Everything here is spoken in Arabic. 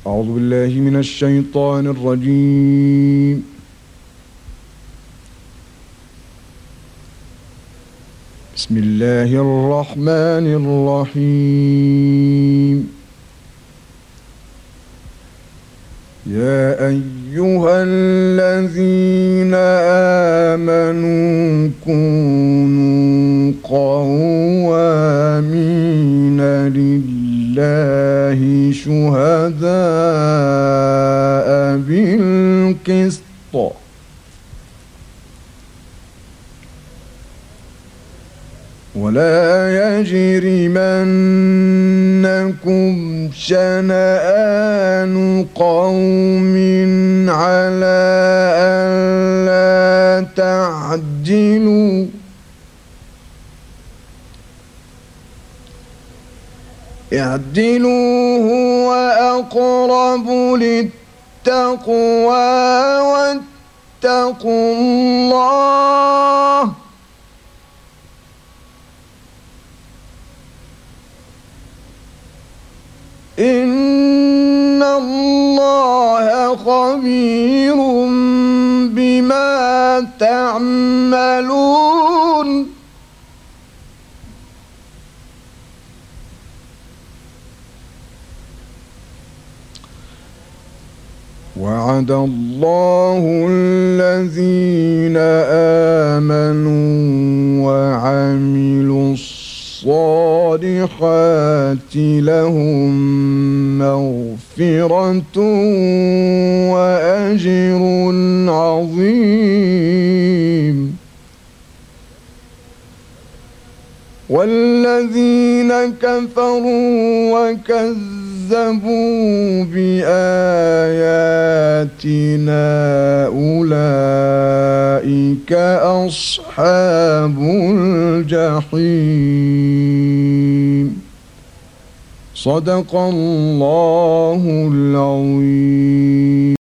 أعوذ بالله من الشيطان الرجيم. بسم الله الرحمن الرحيم. يا أيها الذين آمنوا كونوا قوامين لله شهداء بالقسط ولا يجرمنكم شنآن قوم على ألا تعدلوا اعدلوا هو أقرب للتقوى واتقوا الله إن الله خبير بما تعملون. وعد الله الذين آمنوا وعملوا الصالحات لهم مغفرة وأجر عظيم. والذين كفروا وكذبوا بآياتنا أولئك أصحاب الجحيم. صدق الله العظيم.